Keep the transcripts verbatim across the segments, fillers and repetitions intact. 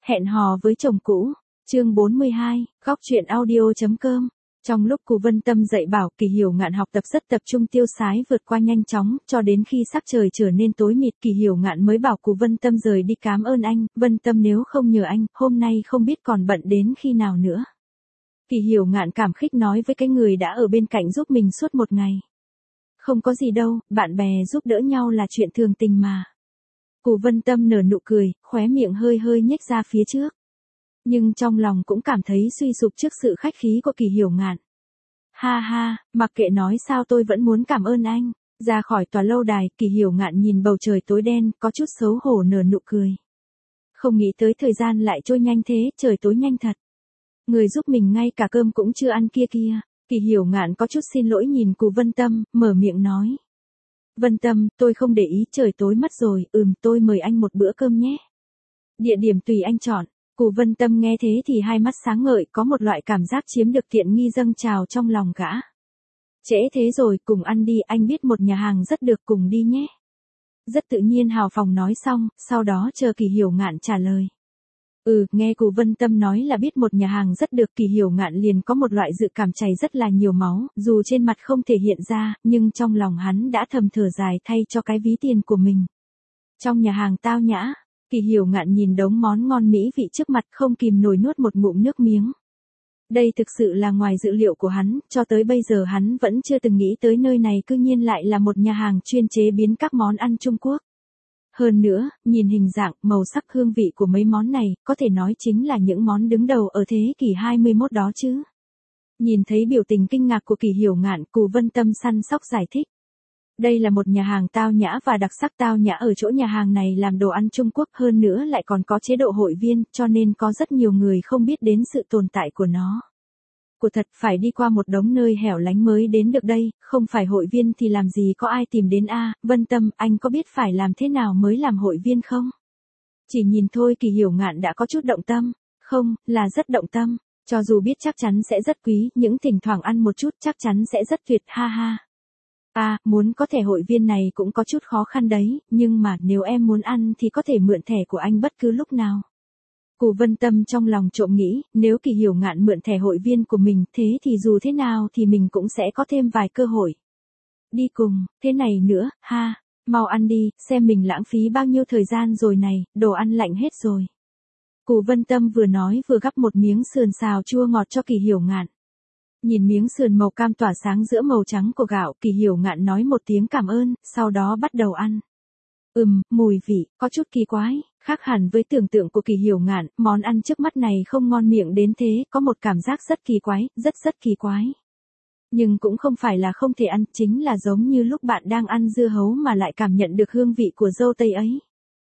Hẹn hò với chồng cũ, chương bốn mươi hai, góc truyện audio.com. Trong lúc Cù Vân Tâm dạy bảo Kỳ Hiểu Ngạn học tập rất tập trung tiêu sái vượt qua nhanh chóng, cho đến khi sắc trời trở nên tối mịt Kỳ Hiểu Ngạn mới bảo Cù Vân Tâm rời đi cảm ơn anh, Vân Tâm nếu không nhờ anh, hôm nay không biết còn bận đến khi nào nữa. Kỳ Hiểu Ngạn cảm khích nói với cái người đã ở bên cạnh giúp mình suốt một ngày. Không có gì đâu, bạn bè giúp đỡ nhau là chuyện thường tình mà. Cù Vân Tâm nở nụ cười, khóe miệng hơi hơi nhếch ra phía trước. Nhưng trong lòng cũng cảm thấy suy sụp trước sự khách khí của Kỳ Hiểu Ngạn. Ha ha, mặc kệ nói sao tôi vẫn muốn cảm ơn anh. Ra khỏi tòa lâu đài, Kỳ Hiểu Ngạn nhìn bầu trời tối đen, có chút xấu hổ nở nụ cười. Không nghĩ tới thời gian lại trôi nhanh thế, trời tối nhanh thật. Người giúp mình ngay cả cơm cũng chưa ăn kia kia. Kỳ Hiểu Ngạn có chút xin lỗi nhìn Cù Vân Tâm, mở miệng nói. Vân Tâm, tôi không để ý, trời tối mất rồi, ừm tôi mời anh một bữa cơm nhé. Địa điểm tùy anh chọn. Cù Vân Tâm nghe thế thì hai mắt sáng ngời, có một loại cảm giác chiếm được tiện nghi dâng trào trong lòng gã. Trễ thế rồi, cùng ăn đi, anh biết một nhà hàng rất được, cùng đi nhé. Rất tự nhiên hào phóng nói xong, sau đó chờ Kỳ Hiểu Ngạn trả lời. Ừ, nghe Cù Vân Tâm nói là biết một nhà hàng rất được, Kỳ Hiểu Ngạn liền có một loại dự cảm chảy rất là nhiều máu, dù trên mặt không thể hiện ra, nhưng trong lòng hắn đã thầm thở dài thay cho cái ví tiền của mình. Trong nhà hàng tao nhã, Kỳ Hiểu Ngạn nhìn đống món ngon mỹ vị trước mặt không kìm nổi nuốt một ngụm nước miếng. Đây thực sự là ngoài dự liệu của hắn, cho tới bây giờ hắn vẫn chưa từng nghĩ tới nơi này cư nhiên lại là một nhà hàng chuyên chế biến các món ăn Trung Quốc. Hơn nữa, nhìn hình dạng, màu sắc hương vị của mấy món này, có thể nói chính là những món đứng đầu ở thế kỷ hai mươi mốt đó chứ. Nhìn thấy biểu tình kinh ngạc của Kỳ Hiểu Ngạn, Cù Vân Tâm săn sóc giải thích. Đây là một nhà hàng tao nhã và đặc sắc, tao nhã ở chỗ nhà hàng này làm đồ ăn Trung Quốc, hơn nữa lại còn có chế độ hội viên, cho nên có rất nhiều người không biết đến sự tồn tại của nó. Của thật, phải đi qua một đống nơi hẻo lánh mới đến được đây, không phải hội viên thì làm gì có ai tìm đến a. Vân Tâm, anh có biết phải làm thế nào mới làm hội viên không? Chỉ nhìn thôi Kỳ Hiểu Ngạn đã có chút động tâm. Không, là rất động tâm. Cho dù biết chắc chắn sẽ rất quý, những thỉnh thoảng ăn một chút chắc chắn sẽ rất tuyệt, ha ha. À, muốn có thẻ hội viên này cũng có chút khó khăn đấy, nhưng mà nếu em muốn ăn thì có thể mượn thẻ của anh bất cứ lúc nào. Cù Vân Tâm trong lòng trộm nghĩ, nếu Kỳ Hiểu Ngạn mượn thẻ hội viên của mình, thế thì dù thế nào thì mình cũng sẽ có thêm vài cơ hội. Đi cùng, thế này nữa, ha, mau ăn đi, xem mình lãng phí bao nhiêu thời gian rồi này, đồ ăn lạnh hết rồi. Cù Vân Tâm vừa nói vừa gắp một miếng sườn xào chua ngọt cho Kỳ Hiểu Ngạn. Nhìn miếng sườn màu cam tỏa sáng giữa màu trắng của gạo, Kỳ Hiểu Ngạn nói một tiếng cảm ơn, sau đó bắt đầu ăn. Ừm, mùi vị, có chút kỳ quái, khác hẳn với tưởng tượng của Kỳ Hiểu Ngạn, món ăn trước mắt này không ngon miệng đến thế, có một cảm giác rất kỳ quái, rất rất kỳ quái. Nhưng cũng không phải là không thể ăn, chính là giống như lúc bạn đang ăn dưa hấu mà lại cảm nhận được hương vị của dâu tây ấy.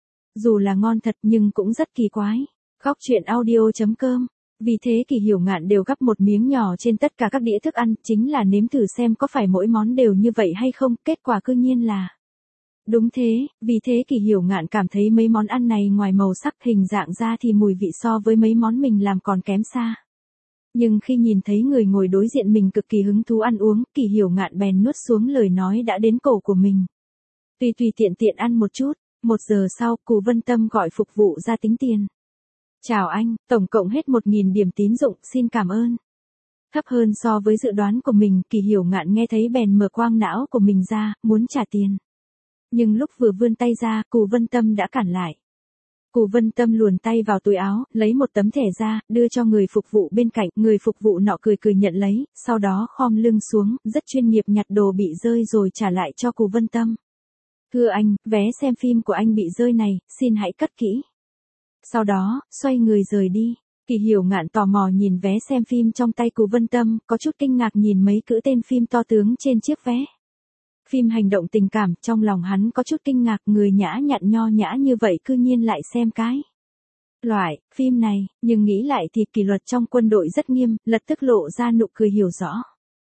Dù là ngon thật nhưng cũng rất kỳ quái. Góc truyện audio.com. Vì thế Kỳ Hiểu Ngạn đều gắp một miếng nhỏ trên tất cả các đĩa thức ăn, chính là nếm thử xem có phải mỗi món đều như vậy hay không, kết quả cư nhiên là. Đúng thế, vì thế Kỳ Hiểu Ngạn cảm thấy mấy món ăn này ngoài màu sắc hình dạng ra thì mùi vị so với mấy món mình làm còn kém xa. Nhưng khi nhìn thấy người ngồi đối diện mình cực kỳ hứng thú ăn uống, Kỳ Hiểu Ngạn bèn nuốt xuống lời nói đã đến cổ của mình. Tùy tùy tiện tiện ăn một chút, một giờ sau Cù Vân Tâm gọi phục vụ ra tính tiền. Chào anh, tổng cộng hết một nghìn điểm tín dụng, xin cảm ơn. Thấp hơn so với dự đoán của mình, Kỳ Hiểu Ngạn nghe thấy bèn mở quang não của mình ra, muốn trả tiền. Nhưng lúc vừa vươn tay ra, Cù Vân Tâm đã cản lại. Cù Vân Tâm luồn tay vào túi áo, lấy một tấm thẻ ra, đưa cho người phục vụ bên cạnh, người phục vụ nọ cười cười nhận lấy, sau đó khom lưng xuống, rất chuyên nghiệp nhặt đồ bị rơi rồi trả lại cho Cù Vân Tâm. Thưa anh, vé xem phim của anh bị rơi này, xin hãy cất kỹ. Sau đó, xoay người rời đi. Kỳ Hiểu Ngạn tò mò nhìn vé xem phim trong tay Cù Vân Tâm, có chút kinh ngạc nhìn mấy cữ tên phim to tướng trên chiếc vé. Phim hành động tình cảm, trong lòng hắn có chút kinh ngạc, người nhã nhặn nho nhã như vậy cư nhiên lại xem cái loại phim này, nhưng nghĩ lại thì kỷ luật trong quân đội rất nghiêm, lập tức lộ ra nụ cười hiểu rõ.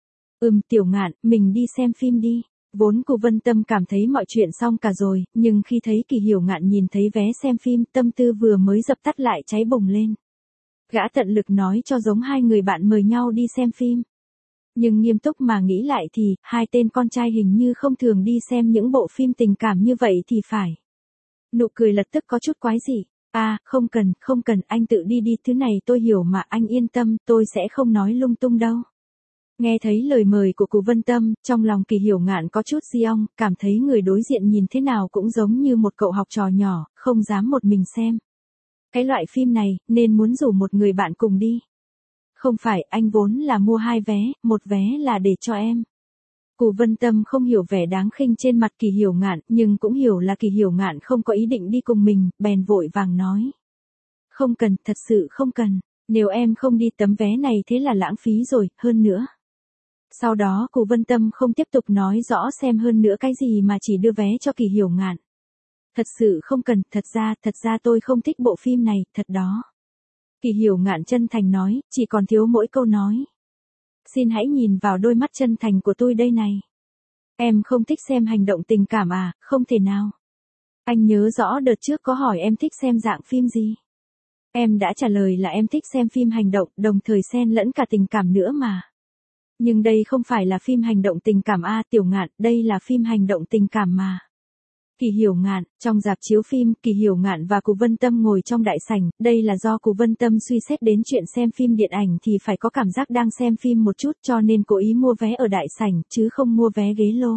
Ừm, Tiểu Ngạn, mình đi xem phim đi. Vốn Cù Vân Tâm cảm thấy mọi chuyện xong cả rồi, nhưng khi thấy Kỳ Hiểu Ngạn nhìn thấy vé xem phim, tâm tư vừa mới dập tắt lại cháy bùng lên. Gã tận lực nói cho giống hai người bạn mời nhau đi xem phim. Nhưng nghiêm túc mà nghĩ lại thì, hai tên con trai hình như không thường đi xem những bộ phim tình cảm như vậy thì phải. Nụ cười lập tức có chút quái dị. À, không cần, không cần, anh tự đi đi, thứ này tôi hiểu mà, anh yên tâm, tôi sẽ không nói lung tung đâu. Nghe thấy lời mời của cụ Vân Tâm, trong lòng Kỳ Hiểu Ngạn có chút di ong, cảm thấy người đối diện nhìn thế nào cũng giống như một cậu học trò nhỏ, không dám một mình xem. Cái loại phim này, nên muốn rủ một người bạn cùng đi. Không phải, anh vốn là mua hai vé, một vé là để cho em. Cụ Vân Tâm không hiểu vẻ đáng khinh trên mặt Kỳ Hiểu Ngạn, nhưng cũng hiểu là Kỳ Hiểu Ngạn không có ý định đi cùng mình, bèn vội vàng nói. Không cần, thật sự không cần, nếu em không đi tấm vé này thế là lãng phí rồi, hơn nữa. Sau đó cụ Vân Tâm không tiếp tục nói rõ xem hơn nữa cái gì mà chỉ đưa vé cho Kỳ Hiểu Ngạn. Thật sự không cần, thật ra, thật ra tôi không thích bộ phim này, thật đó. Kỳ Hiểu Ngạn chân thành nói, chỉ còn thiếu mỗi câu nói. Xin hãy nhìn vào đôi mắt chân thành của tôi đây này. Em không thích xem hành động tình cảm à, không thể nào. Anh nhớ rõ đợt trước có hỏi em thích xem dạng phim gì. Em đã trả lời là em thích xem phim hành động, đồng thời xen lẫn cả tình cảm nữa mà. Nhưng đây không phải là phim hành động tình cảm a, Tiểu Ngạn, đây là phim hành động tình cảm mà. Kỳ Hiểu Ngạn, trong rạp chiếu phim, Kỳ Hiểu Ngạn và cụ Vân Tâm ngồi trong đại sảnh, đây là do cụ Vân Tâm suy xét đến chuyện xem phim điện ảnh thì phải có cảm giác đang xem phim một chút cho nên cố ý mua vé ở đại sảnh, chứ không mua vé ghế lô.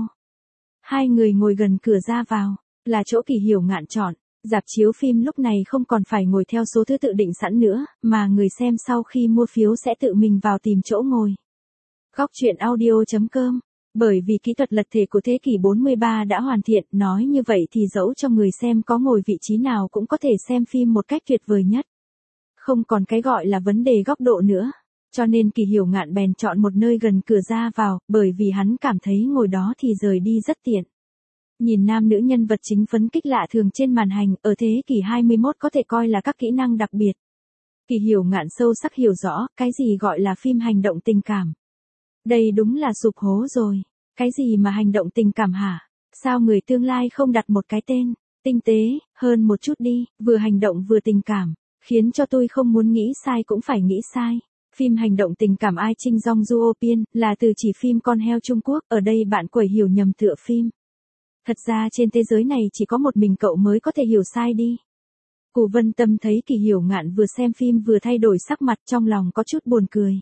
Hai người ngồi gần cửa ra vào, là chỗ Kỳ Hiểu Ngạn chọn. Rạp chiếu phim lúc này không còn phải ngồi theo số thứ tự định sẵn nữa, mà người xem sau khi mua phiếu sẽ tự mình vào tìm chỗ ngồi. Góc truyện audio chấm com. Bởi vì kỹ thuật lật thể của thế kỷ bốn mươi ba đã hoàn thiện, nói như vậy thì dẫu cho người xem có ngồi vị trí nào cũng có thể xem phim một cách tuyệt vời nhất. Không còn cái gọi là vấn đề góc độ nữa. Cho nên Kỳ Hiểu Ngạn bèn chọn một nơi gần cửa ra vào, bởi vì hắn cảm thấy ngồi đó thì rời đi rất tiện. Nhìn nam nữ nhân vật chính phấn kích lạ thường trên màn hình, ở thế kỷ hai mươi mốt có thể coi là các kỹ năng đặc biệt. Kỳ Hiểu Ngạn sâu sắc hiểu rõ, cái gì gọi là phim hành động tình cảm. Đây đúng là sụp hố rồi. Cái gì mà hành động tình cảm hả? Sao người tương lai không đặt một cái tên, tinh tế, hơn một chút đi, vừa hành động vừa tình cảm, khiến cho tôi không muốn nghĩ sai cũng phải nghĩ sai. Phim hành động tình cảm Ai Trinh Dong Duo Pian, là từ chỉ phim Con heo Trung Quốc, ở đây bạn quẩy hiểu nhầm tựa phim. Thật ra trên thế giới này chỉ có một mình cậu mới có thể hiểu sai đi. Cụ Vân Tâm thấy Kỳ Hiểu Ngạn vừa xem phim vừa thay đổi sắc mặt, trong lòng có chút buồn cười.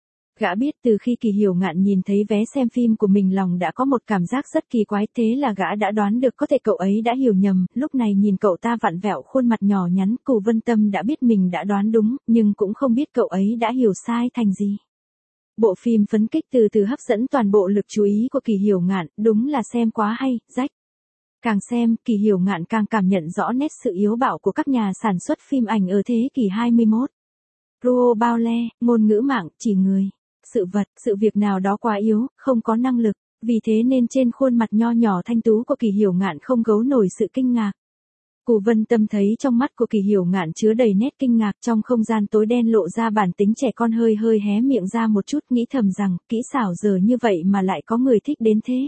Gã biết từ khi Kỳ Hiểu Ngạn nhìn thấy vé xem phim của mình lòng đã có một cảm giác rất kỳ quái, thế là gã đã đoán được có thể cậu ấy đã hiểu nhầm, lúc này nhìn cậu ta vặn vẹo khuôn mặt nhỏ nhắn, Cụ Vân Tâm đã biết mình đã đoán đúng, nhưng cũng không biết cậu ấy đã hiểu sai thành gì. Bộ phim phấn kích từ từ hấp dẫn toàn bộ lực chú ý của Kỳ Hiểu Ngạn, đúng là xem quá hay, rách. Càng xem, Kỳ Hiểu Ngạn càng cảm nhận rõ nét sự yếu bạo của các nhà sản xuất phim ảnh ở thế kỷ hai mươi mốt. Ruo bao le, ngôn ngữ mạng, chỉ người. Sự vật, sự việc nào đó quá yếu, không có năng lực, vì thế nên trên khuôn mặt nho nhỏ thanh tú của Kỳ Hiểu Ngạn không giấu nổi sự kinh ngạc. Cụ Vân Tâm thấy trong mắt của Kỳ Hiểu Ngạn chứa đầy nét kinh ngạc, trong không gian tối đen lộ ra bản tính trẻ con, hơi hơi hé miệng ra một chút, nghĩ thầm rằng, kỹ xảo giờ như vậy mà lại có người thích đến thế.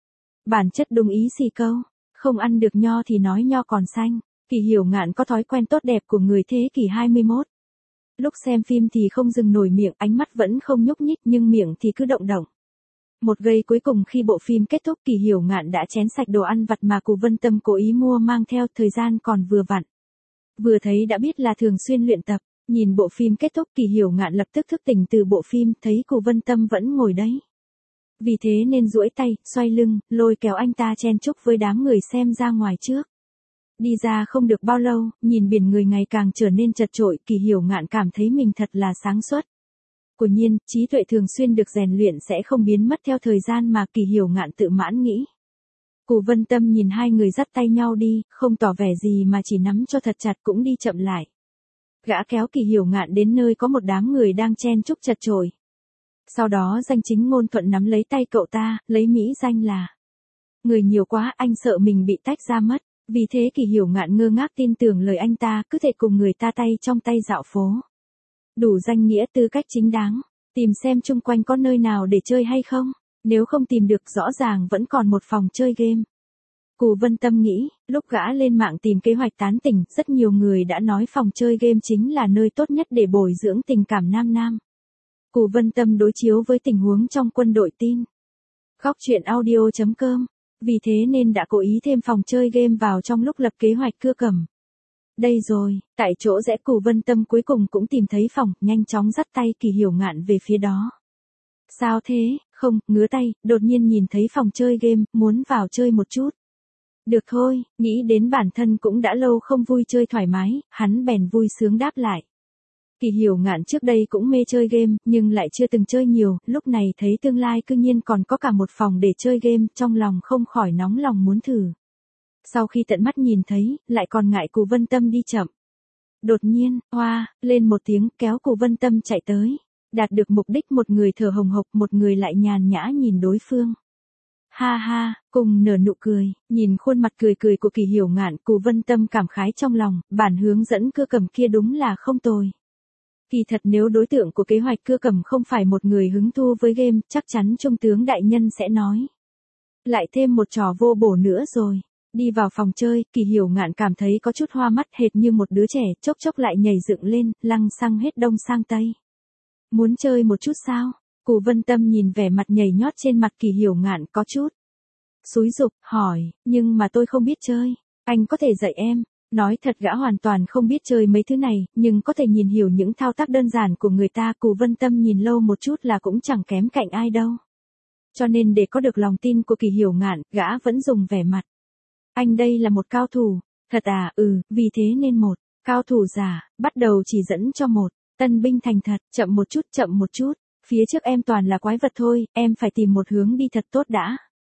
Bản chất đúng ý xì câu, không ăn được nho thì nói nho còn xanh. Kỳ Hiểu Ngạn có thói quen tốt đẹp của người thế kỷ hai mươi mốt. Lúc xem phim thì không dừng nổi miệng, ánh mắt vẫn không nhúc nhích nhưng miệng thì cứ động động. Một giây cuối cùng khi bộ phim kết thúc, Kỳ Hiểu Ngạn đã chén sạch đồ ăn vặt mà Cụ Vân Tâm cố ý mua mang theo, thời gian còn vừa vặn. Vừa thấy đã biết là thường xuyên luyện tập, nhìn bộ phim kết thúc Kỳ Hiểu Ngạn lập tức thức tỉnh từ bộ phim, thấy Cụ Vân Tâm vẫn ngồi đấy. Vì thế nên duỗi tay, xoay lưng, lôi kéo anh ta chen chúc với đám người xem ra ngoài trước. Đi ra không được bao lâu, nhìn biển người ngày càng trở nên chật chội, Kỳ Hiểu Ngạn cảm thấy mình thật là sáng suốt. Quả nhiên, trí tuệ thường xuyên được rèn luyện sẽ không biến mất theo thời gian mà Kỳ Hiểu Ngạn tự mãn nghĩ. Cụ Vân Tâm nhìn hai người dắt tay nhau đi, không tỏ vẻ gì mà chỉ nắm cho thật chặt, cũng đi chậm lại. Gã kéo Kỳ Hiểu Ngạn đến nơi có một đám người đang chen chúc chật chội. Sau đó danh chính ngôn thuận nắm lấy tay cậu ta, lấy mỹ danh là: người nhiều quá, anh sợ mình bị tách ra mất. Vì thế Kỳ Hiểu Ngạn ngơ ngác tin tưởng lời anh ta, cứ thể cùng người ta tay trong tay dạo phố. Đủ danh nghĩa, tư cách chính đáng, tìm xem chung quanh có nơi nào để chơi hay không, nếu không tìm được rõ ràng vẫn còn một phòng chơi game. Cụ Vân Tâm nghĩ, lúc gã lên mạng tìm kế hoạch tán tỉnh, rất nhiều người đã nói phòng chơi game chính là nơi tốt nhất để bồi dưỡng tình cảm nam nam. Cụ Vân Tâm đối chiếu với tình huống trong quân đội tin. Góc truyện audio chấm com. Vì thế nên đã cố ý thêm phòng chơi game vào trong lúc lập kế hoạch cưa cầm. Đây rồi, tại chỗ rẽ Cù Vân Tâm cuối cùng cũng tìm thấy phòng, nhanh chóng dắt tay Kỳ Hiểu Ngạn về phía đó. Sao thế, không, ngứa tay, đột nhiên nhìn thấy phòng chơi game, muốn vào chơi một chút. Được thôi, nghĩ đến bản thân cũng đã lâu không vui chơi thoải mái, hắn bèn vui sướng đáp lại. Kỳ Hiểu Ngạn trước đây cũng mê chơi game, nhưng lại chưa từng chơi nhiều, lúc này thấy tương lai cư nhiên còn có cả một phòng để chơi game, trong lòng không khỏi nóng lòng muốn thử. Sau khi tận mắt nhìn thấy, lại còn ngại Cù Vân Tâm đi chậm. Đột nhiên, oa, lên một tiếng kéo Cù Vân Tâm chạy tới. Đạt được mục đích, một người thở hồng hộc, một người lại nhàn nhã nhìn đối phương. Ha ha, cùng nở nụ cười, nhìn khuôn mặt cười cười của Kỳ Hiểu Ngạn, Cù Vân Tâm cảm khái trong lòng, bản hướng dẫn cưa cầm kia đúng là không tồi. Kỳ thật nếu đối tượng của kế hoạch cưa cầm không phải một người hứng thu với game, chắc chắn trung tướng đại nhân sẽ nói. Lại thêm một trò vô bổ nữa rồi. Đi vào phòng chơi, Kỳ Hiểu Ngạn cảm thấy có chút hoa mắt, hệt như một đứa trẻ, chốc chốc lại nhảy dựng lên, lăng xăng hết đông sang tây. Muốn chơi một chút sao? Cù Vân Tâm nhìn vẻ mặt nhảy nhót trên mặt Kỳ Hiểu Ngạn có chút xúi giục, hỏi, nhưng mà tôi không biết chơi, anh có thể dạy em. Nói thật gã hoàn toàn không biết chơi mấy thứ này, nhưng có thể nhìn hiểu những thao tác đơn giản của người ta. Cù Vân Tâm nhìn lâu một chút là cũng chẳng kém cạnh ai đâu. Cho nên để có được lòng tin của Kỳ Hiểu Ngạn, gã vẫn dùng vẻ mặt. Anh đây là một cao thủ, thật à, ừ, vì thế nên một, cao thủ giả, bắt đầu chỉ dẫn cho một, tân binh thành thật, chậm một chút, chậm một chút, phía trước em toàn là quái vật thôi, em phải tìm một hướng đi thật tốt đã.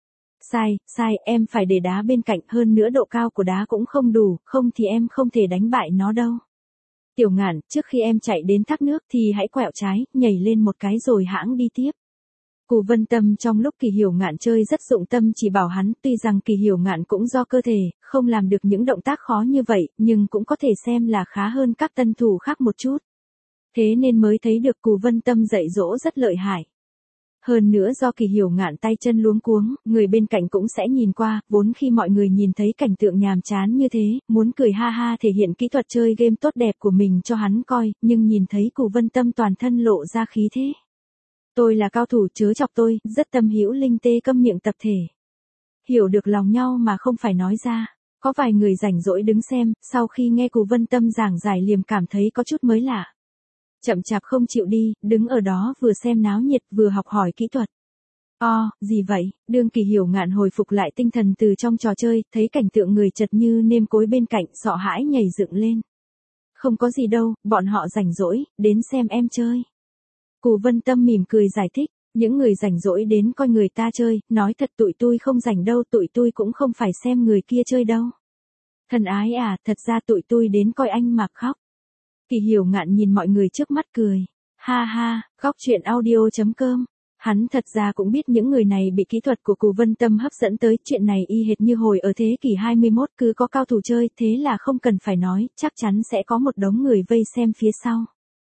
Sai, sai, em phải để đá bên cạnh, hơn nữa độ cao của đá cũng không đủ, không thì em không thể đánh bại nó đâu. Tiểu Ngạn, trước khi em chạy đến thác nước thì hãy quẹo trái, nhảy lên một cái rồi hãng đi tiếp. Cù Vân Tâm trong lúc Kỳ Hiểu Ngạn chơi rất dụng tâm chỉ bảo hắn, tuy rằng Kỳ Hiểu Ngạn cũng do cơ thể, không làm được những động tác khó như vậy, nhưng cũng có thể xem là khá hơn các tân thủ khác một chút. Thế nên mới thấy được Cù Vân Tâm dạy dỗ rất lợi hại. Hơn nữa do Kỳ Hiểu Ngạn tay chân luống cuống, người bên cạnh cũng sẽ nhìn qua, vốn khi mọi người nhìn thấy cảnh tượng nhàm chán như thế, muốn cười ha ha thể hiện kỹ thuật chơi game tốt đẹp của mình cho hắn coi, nhưng nhìn thấy Cù Vân Tâm toàn thân lộ ra khí thế. Tôi là cao thủ chớ chọc tôi, rất tâm hữu linh tê câm miệng tập thể. Hiểu được lòng nhau mà không phải nói ra. Có vài người rảnh rỗi đứng xem, sau khi nghe Cù Vân Tâm giảng giải liềm cảm thấy có chút mới lạ. Chậm chạp không chịu đi, đứng ở đó vừa xem náo nhiệt vừa học hỏi kỹ thuật. O, gì vậy? Đương Kỳ Hiểu Ngạn hồi phục lại tinh thần từ trong trò chơi, thấy cảnh tượng người chật như nêm cối bên cạnh, sợ hãi nhảy dựng lên. Không có gì đâu, bọn họ rảnh rỗi, đến xem em chơi. Cù Vân Tâm mỉm cười giải thích, những người rảnh rỗi đến coi người ta chơi, nói thật tụi tôi không rảnh đâu, tụi tôi cũng không phải xem người kia chơi đâu. Thân ái à, thật ra tụi tôi đến coi anh mà khóc. Kỳ Hiểu Ngạn nhìn mọi người trước mắt cười. Ha ha, khóc chuyện audio chấm com. Hắn thật ra cũng biết những người này bị kỹ thuật của Cù Vân Tâm hấp dẫn tới, chuyện này y hệt như hồi ở thế kỷ hai mươi mốt cứ có cao thủ chơi, thế là không cần phải nói, chắc chắn sẽ có một đống người vây xem phía sau.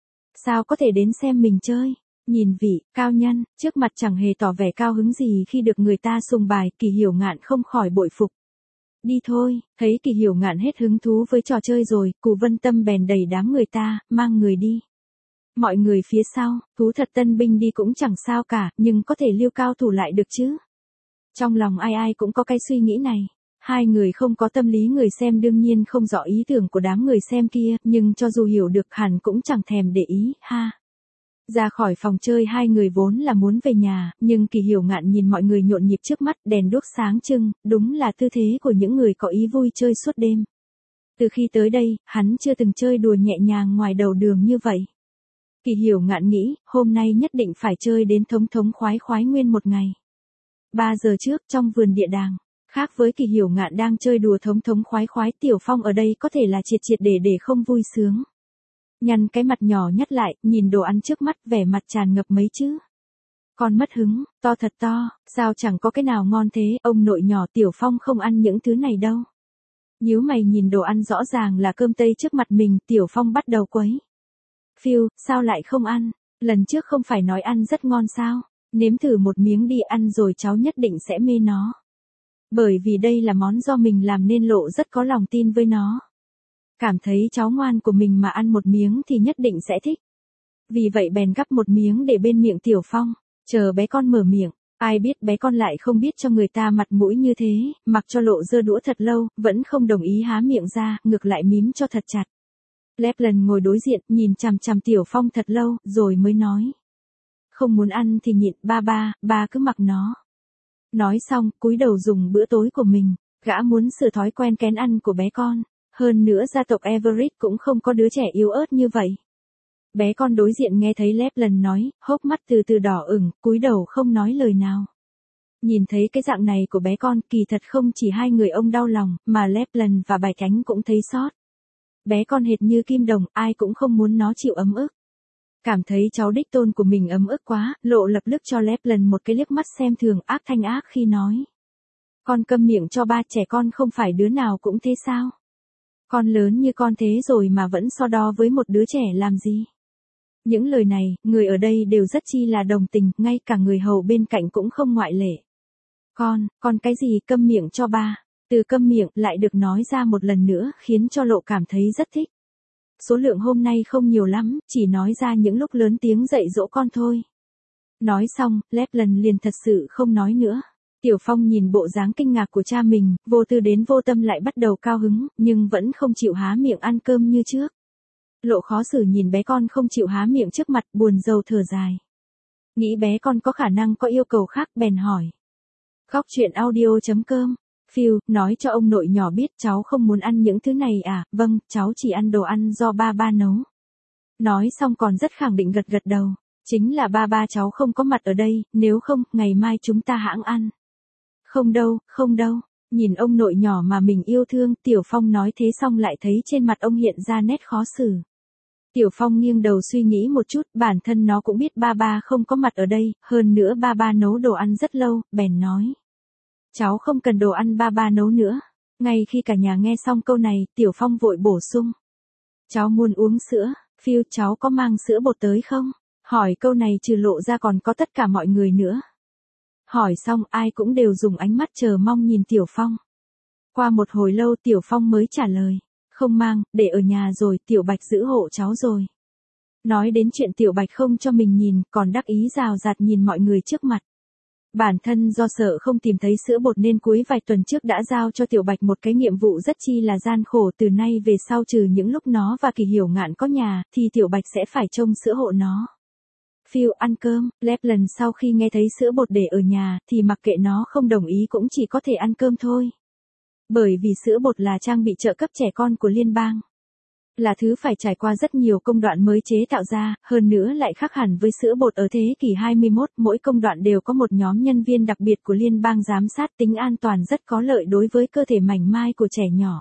Sao có thể đến xem mình chơi? Nhìn vị, cao nhân, trước mặt chẳng hề tỏ vẻ cao hứng gì khi được người ta sùng bài, Kỳ Hiểu Ngạn không khỏi bội phục. Đi thôi, thấy Kỳ Hiểu Ngạn hết hứng thú với trò chơi rồi, Cù Vân Tâm bèn đẩy đám người ta, mang người đi. Mọi người phía sau, thú thật tân binh đi cũng chẳng sao cả, nhưng có thể liêu cao thủ lại được chứ. Trong lòng ai ai cũng có cái suy nghĩ này. Hai người không có tâm lý người xem đương nhiên không rõ ý tưởng của đám người xem kia, nhưng cho dù hiểu được hẳn cũng chẳng thèm để ý, ha. Ra khỏi phòng chơi hai người vốn là muốn về nhà, nhưng Kỳ Hiểu Ngạn nhìn mọi người nhộn nhịp trước mắt, đèn đuốc sáng trưng, đúng là tư thế của những người có ý vui chơi suốt đêm. Từ khi tới đây, hắn chưa từng chơi đùa nhẹ nhàng ngoài đầu đường như vậy. Kỳ Hiểu Ngạn nghĩ, hôm nay nhất định phải chơi đến thống thống khoái khoái nguyên một ngày. Ba giờ trước, trong vườn địa đàng, khác với Kỳ Hiểu Ngạn đang chơi đùa thống thống khoái khoái, Tiểu Phong ở đây có thể là triệt triệt để để không vui sướng. Nhăn cái mặt nhỏ nhắt lại, nhìn đồ ăn trước mắt, vẻ mặt tràn ngập mấy chữ. Con mất hứng, to thật to, sao chẳng có cái nào ngon thế, ông nội nhỏ Tiểu Phong không ăn những thứ này đâu. Nhíu mày nhìn đồ ăn rõ ràng là cơm tây trước mặt mình, Tiểu Phong bắt đầu quấy. Phiêu, sao lại không ăn, lần trước không phải nói ăn rất ngon sao, nếm thử một miếng đi, ăn rồi cháu nhất định sẽ mê nó. Bởi vì đây là món do mình làm nên lộ rất có lòng tin với nó. Cảm thấy cháu ngoan của mình mà ăn một miếng thì nhất định sẽ thích. Vì vậy bèn gắp một miếng để bên miệng Tiểu Phong, chờ bé con mở miệng. Ai biết bé con lại không biết cho người ta mặt mũi như thế, mặc cho Lộ giơ đũa thật lâu, vẫn không đồng ý há miệng ra, ngược lại mím cho thật chặt. Lapland ngồi đối diện, nhìn chằm chằm Tiểu Phong thật lâu, rồi mới nói. Không muốn ăn thì nhịn, ba ba, ba cứ mặc nó. Nói xong, cúi đầu dùng bữa tối của mình, gã muốn sửa thói quen kén ăn của bé con. Hơn nữa gia tộc Everett cũng không có đứa trẻ yếu ớt như vậy. Bé con đối diện nghe thấy Lapland nói, hốc mắt từ từ đỏ ửng, cúi đầu không nói lời nào. Nhìn thấy cái dạng này của bé con, kỳ thật không chỉ hai người ông đau lòng, mà Lapland và Bạch Ánh cũng thấy xót. Bé con hệt như kim đồng, ai cũng không muốn nó chịu ấm ức. Cảm thấy cháu đích tôn của mình ấm ức quá, Lộ lập tức cho Lapland một cái liếc mắt xem thường ác thanh ác khi nói. Con câm miệng cho ba, trẻ con không phải đứa nào cũng thế sao? Con lớn như con thế rồi mà vẫn so đo với một đứa trẻ làm gì? Những lời này, người ở đây đều rất chi là đồng tình, ngay cả người hầu bên cạnh cũng không ngoại lệ. Con, con cái gì câm miệng cho ba? Từ câm miệng lại được nói ra một lần nữa khiến cho Lộ cảm thấy rất thích. Số lượng hôm nay không nhiều lắm, chỉ nói ra những lúc lớn tiếng dạy dỗ con thôi. Nói xong, Lapland liền thật sự không nói nữa. Tiểu Phong nhìn bộ dáng kinh ngạc của cha mình, vô tư đến vô tâm lại bắt đầu cao hứng, nhưng vẫn không chịu há miệng ăn cơm như trước. Lộ khó xử nhìn bé con không chịu há miệng trước mặt, buồn rầu thở dài. Nghĩ bé con có khả năng có yêu cầu khác, bèn hỏi. Góc truyện audio chấm com. Phiêu, nói cho ông nội nhỏ biết cháu không muốn ăn những thứ này à, vâng, cháu chỉ ăn đồ ăn do ba ba nấu. Nói xong còn rất khẳng định gật gật đầu, chính là ba ba cháu không có mặt ở đây, nếu không, ngày mai chúng ta hãng ăn. Không đâu, không đâu, nhìn ông nội nhỏ mà mình yêu thương, Tiểu Phong nói thế xong lại thấy trên mặt ông hiện ra nét khó xử. Tiểu Phong nghiêng đầu suy nghĩ một chút, bản thân nó cũng biết ba ba không có mặt ở đây, hơn nữa ba ba nấu đồ ăn rất lâu, bèn nói. Cháu không cần đồ ăn ba ba nấu nữa. Ngay khi cả nhà nghe xong câu này, Tiểu Phong vội bổ sung. Cháu muốn uống sữa, Phiêu cháu có mang sữa bột tới không? Hỏi câu này trừ Lộ ra còn có tất cả mọi người nữa. Hỏi xong ai cũng đều dùng ánh mắt chờ mong nhìn Tiểu Phong. Qua một hồi lâu Tiểu Phong mới trả lời. Không mang, để ở nhà rồi, Tiểu Bạch giữ hộ cháu rồi. Nói đến chuyện Tiểu Bạch không cho mình nhìn, còn đắc ý rào rạt nhìn mọi người trước mặt. Bản thân do sợ không tìm thấy sữa bột nên cuối vài tuần trước đã giao cho Tiểu Bạch một cái nhiệm vụ rất chi là gian khổ, từ nay về sau trừ những lúc nó và Kỳ Hiểu Ngạn có nhà, thì Tiểu Bạch sẽ phải trông sữa hộ nó. Phiêu ăn cơm, Lapland sau khi nghe thấy sữa bột để ở nhà, thì mặc kệ nó không đồng ý cũng chỉ có thể ăn cơm thôi. Bởi vì sữa bột là trang bị trợ cấp trẻ con của liên bang. Là thứ phải trải qua rất nhiều công đoạn mới chế tạo ra, hơn nữa lại khác hẳn với sữa bột ở thế kỷ hai mươi mốt, mỗi công đoạn đều có một nhóm nhân viên đặc biệt của liên bang giám sát, tính an toàn rất có lợi đối với cơ thể mảnh mai của trẻ nhỏ.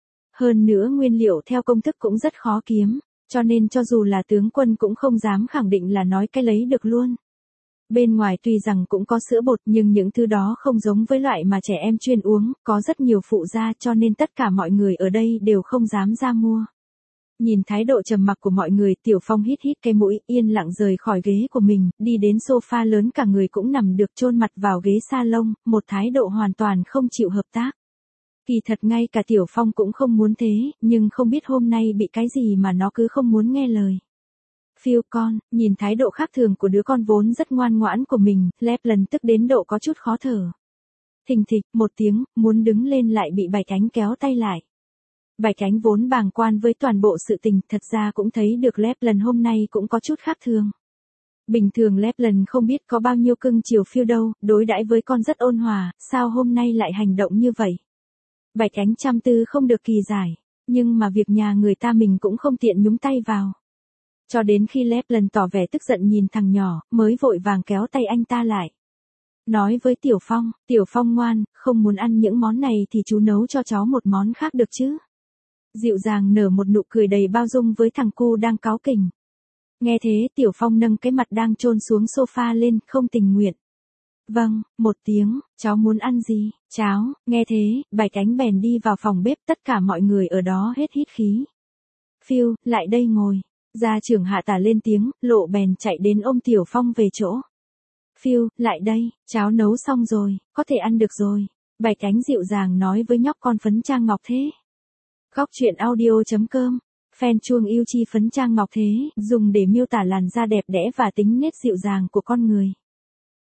Hơn nữa nguyên liệu theo công thức cũng rất khó kiếm, cho nên cho dù là tướng quân cũng không dám khẳng định là nói cái lấy được luôn. Bên ngoài tuy rằng cũng có sữa bột nhưng những thứ đó không giống với loại mà trẻ em chuyên uống, có rất nhiều phụ gia cho nên tất cả mọi người ở đây đều không dám ra mua. Nhìn thái độ trầm mặc của mọi người, Tiểu Phong hít hít cái mũi, yên lặng rời khỏi ghế của mình, đi đến sofa lớn, cả người cũng nằm được chôn mặt vào ghế salon, một thái độ hoàn toàn không chịu hợp tác. Kỳ thật ngay cả Tiểu Phong cũng không muốn thế, nhưng không biết hôm nay bị cái gì mà nó cứ không muốn nghe lời. Phiêu con, nhìn thái độ khác thường của đứa con vốn rất ngoan ngoãn của mình, Lapland tức đến độ có chút khó thở. Thình thịch, một tiếng, muốn đứng lên lại bị Bạch Ánh kéo tay lại. Bạch Ánh vốn bàng quan với toàn bộ sự tình, thật ra cũng thấy được Lapland hôm nay cũng có chút khác thường. Bình thường Lapland không biết có bao nhiêu cưng chiều Phiêu đâu, đối đãi với con rất ôn hòa, sao hôm nay lại hành động như vậy. Bạch Ánh chăm tư không được kỳ giải, nhưng mà việc nhà người ta mình cũng không tiện nhúng tay vào. Cho đến khi Lapland tỏ vẻ tức giận nhìn thằng nhỏ, mới vội vàng kéo tay anh ta lại. Nói với Tiểu Phong, Tiểu Phong ngoan, không muốn ăn những món này thì chú nấu cho cháu một món khác được chứ. Dịu dàng nở một nụ cười đầy bao dung với thằng cu đang cáu kỉnh. Nghe thế Tiểu Phong nâng cái mặt đang chôn xuống sofa lên, không tình nguyện. Vâng, một tiếng, cháu muốn ăn gì, cháo, nghe thế, Bạch Ánh bèn đi vào phòng bếp, tất cả mọi người ở đó hết hít khí. Phiêu, lại đây ngồi. Gia trưởng hạ tả lên tiếng, Lộ bèn chạy đến ôm Tiểu Phong về chỗ. Phiêu, lại đây, cháo nấu xong rồi, có thể ăn được rồi. Bạch Ánh dịu dàng nói với nhóc con phấn trang ngọc thế. Góc truyện audio chấm com, fan chuông yêu chi phấn trang ngọc thế, dùng để miêu tả làn da đẹp đẽ và tính nết dịu dàng của con người.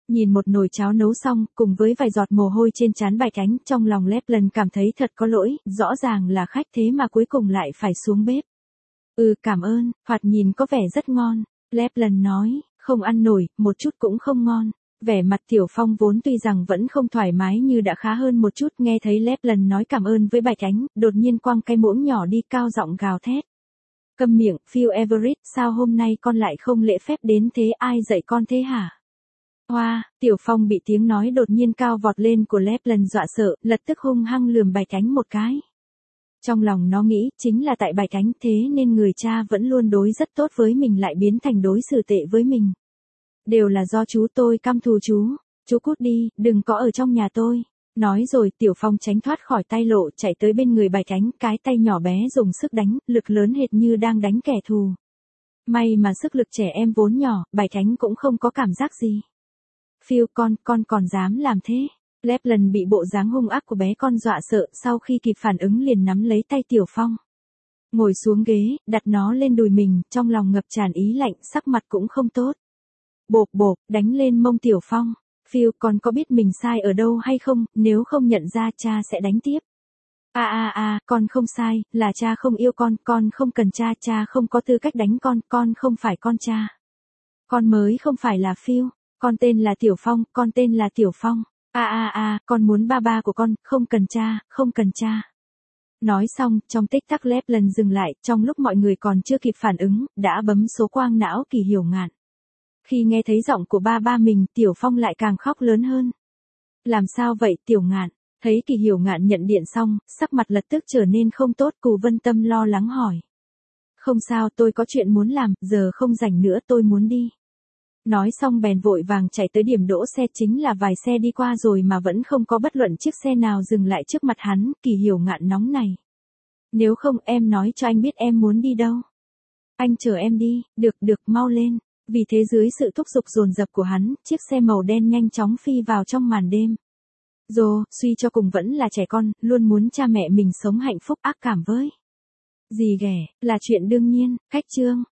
Nhìn một nồi cháo nấu xong, cùng với vài giọt mồ hôi trên trán Bạch Ánh, trong lòng Lapland cảm thấy thật có lỗi, rõ ràng là khách thế mà cuối cùng lại phải xuống bếp. Ừ, cảm ơn, thoạt nhìn có vẻ rất ngon. Lapland nói, không ăn nổi, một chút cũng không ngon. Vẻ mặt Tiểu Phong vốn tuy rằng vẫn không thoải mái như đã khá hơn một chút, nghe thấy Lapland nói cảm ơn với Bạch Ánh, đột nhiên quăng cái muỗng nhỏ đi, cao giọng gào thét. Câm miệng, Phil Everett, sao hôm nay con lại không lễ phép đến thế, ai dạy con thế hả? Hoa, wow, Tiểu Phong bị tiếng nói đột nhiên cao vọt lên của Lapland dọa sợ, lập tức hung hăng lườm Bạch Ánh một cái. Trong lòng nó nghĩ, chính là tại Bạch Ánh thế nên người cha vẫn luôn đối rất tốt với mình lại biến thành đối xử tệ với mình. Đều là do chú tôi căm thù chú, chú cút đi, đừng có ở trong nhà tôi. Nói rồi Tiểu Phong tránh thoát khỏi tay Lộ, chạy tới bên người Bạch Ánh, cái tay nhỏ bé dùng sức đánh, lực lớn hệt như đang đánh kẻ thù. May mà sức lực trẻ em vốn nhỏ, Bạch Ánh cũng không có cảm giác gì. Phil, con, con còn dám làm thế. Lapland bị bộ dáng hung ác của bé con dọa sợ, sau khi kịp phản ứng liền nắm lấy tay Tiểu Phong. Ngồi xuống ghế, đặt nó lên đùi mình, trong lòng ngập tràn ý lạnh, sắc mặt cũng không tốt. Bộp bộp, đánh lên mông Tiểu Phong. Phil, con có biết mình sai ở đâu hay không, nếu không nhận ra cha sẽ đánh tiếp. À à à, con không sai, là cha không yêu con, con không cần cha, cha không có tư cách đánh con, con không phải con cha. Con mới không phải là Phil, con tên là Tiểu Phong, con tên là Tiểu Phong. À à à, con muốn ba ba của con, không cần cha, không cần cha. Nói xong, trong tích tắc Lapland dừng lại, trong lúc mọi người còn chưa kịp phản ứng, đã bấm số quang não Kỳ Hiểu Ngạn. Khi nghe thấy giọng của ba ba mình, Tiểu Phong lại càng khóc lớn hơn. Làm sao vậy Tiểu Ngạn? Thấy Kỳ Hiểu Ngạn nhận điện xong, sắc mặt lập tức trở nên không tốt, Cù Vân Tâm lo lắng hỏi. Không sao, tôi có chuyện muốn làm, giờ không rảnh nữa, tôi muốn đi. Nói xong bèn vội vàng chạy tới điểm đỗ xe, chính là vài xe đi qua rồi mà vẫn không có bất luận chiếc xe nào dừng lại trước mặt hắn. Kỳ Hiểu Ngạn nóng này. Nếu không em nói cho anh biết em muốn đi đâu. Anh chờ em đi, được được mau lên. Vì thế dưới sự thúc giục dồn dập của hắn, chiếc xe màu đen nhanh chóng phi vào trong màn đêm. Dồ, suy cho cùng vẫn là trẻ con, luôn muốn cha mẹ mình sống hạnh phúc, ác cảm với. Gì ghẻ, là chuyện đương nhiên, khách trương.